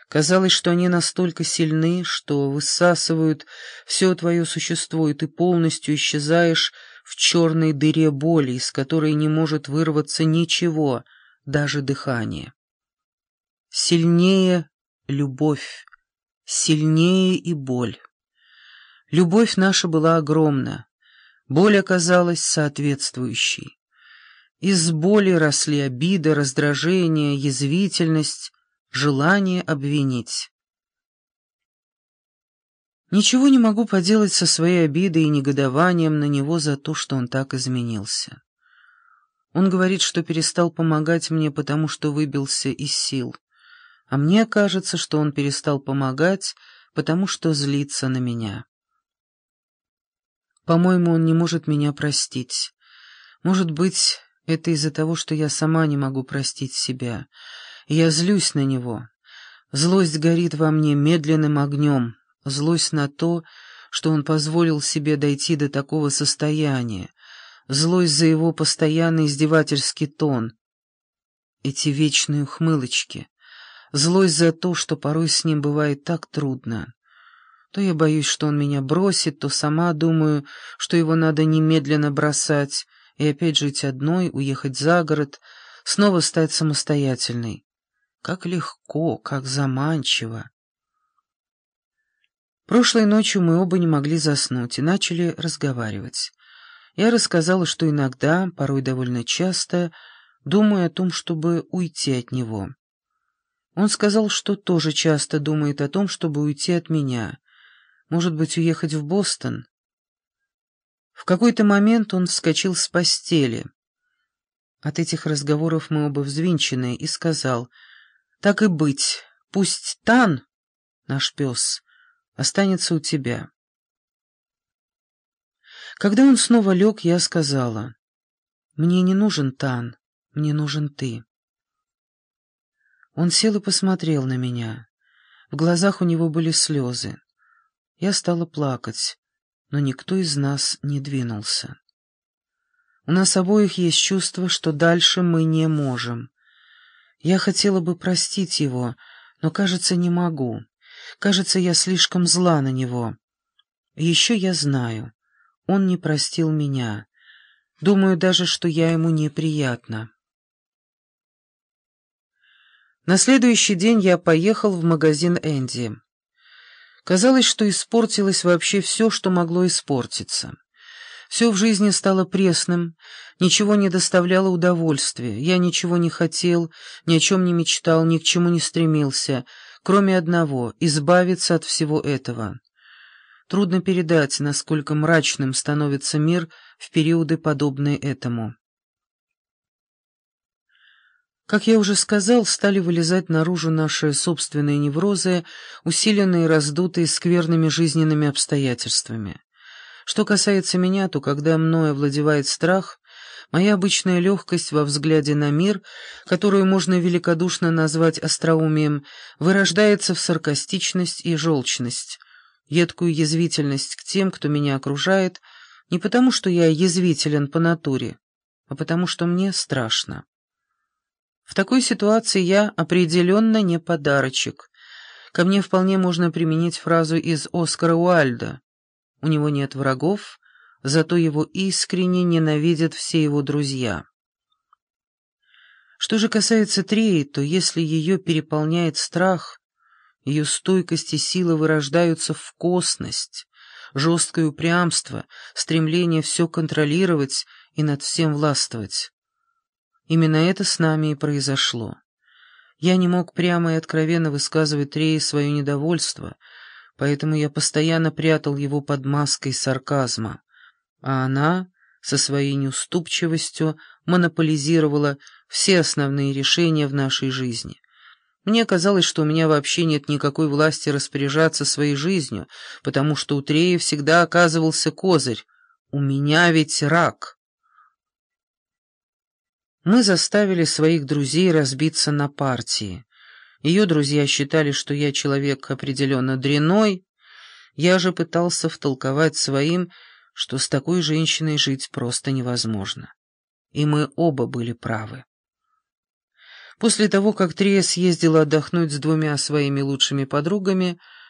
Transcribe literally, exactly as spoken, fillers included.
Казалось, что они настолько сильны, что высасывают все твое существо, и ты полностью исчезаешь в черной дыре боли, из которой не может вырваться ничего, даже дыхание. Сильнее любовь, сильнее и боль. Любовь наша была огромна, боль оказалась соответствующей. Из боли росли обида, раздражение, язвительность, желание обвинить. Ничего не могу поделать со своей обидой и негодованием на него за то, что он так изменился. Он говорит, что перестал помогать мне, потому что выбился из сил. А мне кажется, что он перестал помогать, потому что злится на меня. По-моему, он не может меня простить. Может быть, это из-за того, что я сама не могу простить себя. И я злюсь на него. Злость горит во мне медленным огнем. Злость на то, что он позволил себе дойти до такого состояния. Злость за его постоянный издевательский тон. Эти вечные ухмылочки. Злость за то, что порой с ним бывает так трудно. То я боюсь, что он меня бросит, то сама думаю, что его надо немедленно бросать и опять жить одной, уехать за город, снова стать самостоятельной. Как легко, как заманчиво. Прошлой ночью мы оба не могли заснуть и начали разговаривать. Я рассказала, что иногда, порой довольно часто, думаю о том, чтобы уйти от него. Он сказал, что тоже часто думает о том, чтобы уйти от меня. Может быть, уехать в Бостон? В какой-то момент он вскочил с постели. От этих разговоров мы оба взвинчены, и сказал: «Так и быть, пусть Тан, наш пес, останется у тебя». Когда он снова лег, я сказала: «Мне не нужен Тан, мне нужен ты». Он сел и посмотрел на меня. В глазах у него были слезы. Я стала плакать, но никто из нас не двинулся. У нас обоих есть чувство, что дальше мы не можем. Я хотела бы простить его, но, кажется, не могу. Кажется, я слишком зла на него. И еще я знаю, он не простил меня. Думаю даже, что я ему неприятна. На следующий день я поехал в магазин Энди. Казалось, что испортилось вообще все, что могло испортиться. Все в жизни стало пресным, ничего не доставляло удовольствия. Я ничего не хотел, ни о чем не мечтал, ни к чему не стремился, кроме одного — избавиться от всего этого. Трудно передать, насколько мрачным становится мир в периоды, подобные этому. Как я уже сказал, стали вылезать наружу наши собственные неврозы, усиленные и раздутые скверными жизненными обстоятельствами. Что касается меня, то когда мною овладевает страх, моя обычная легкость во взгляде на мир, которую можно великодушно назвать остроумием, вырождается в саркастичность и желчность, едкую язвительность к тем, кто меня окружает, не потому что я язвителен по натуре, а потому что мне страшно. В такой ситуации я определенно не подарочек. Ко мне вполне можно применить фразу из Оскара Уайльда: «У него нет врагов, зато его искренне ненавидят все его друзья». Что же касается Треи, то если ее переполняет страх, ее стойкость и сила вырождаются в косность, жесткое упрямство, стремление все контролировать и над всем властвовать. Именно это с нами и произошло. Я не мог прямо и откровенно высказывать Трее свое недовольство, поэтому я постоянно прятал его под маской сарказма, а она со своей неуступчивостью монополизировала все основные решения в нашей жизни. Мне казалось, что у меня вообще нет никакой власти распоряжаться своей жизнью, потому что у Треи всегда оказывался козырь: «У меня ведь рак». Мы заставили своих друзей разбиться на партии. Ее друзья считали, что я человек определенно дрянной, я же пытался втолковать своим, что с такой женщиной жить просто невозможно. И мы оба были правы. После того, как Трия съездила отдохнуть с двумя своими лучшими подругами,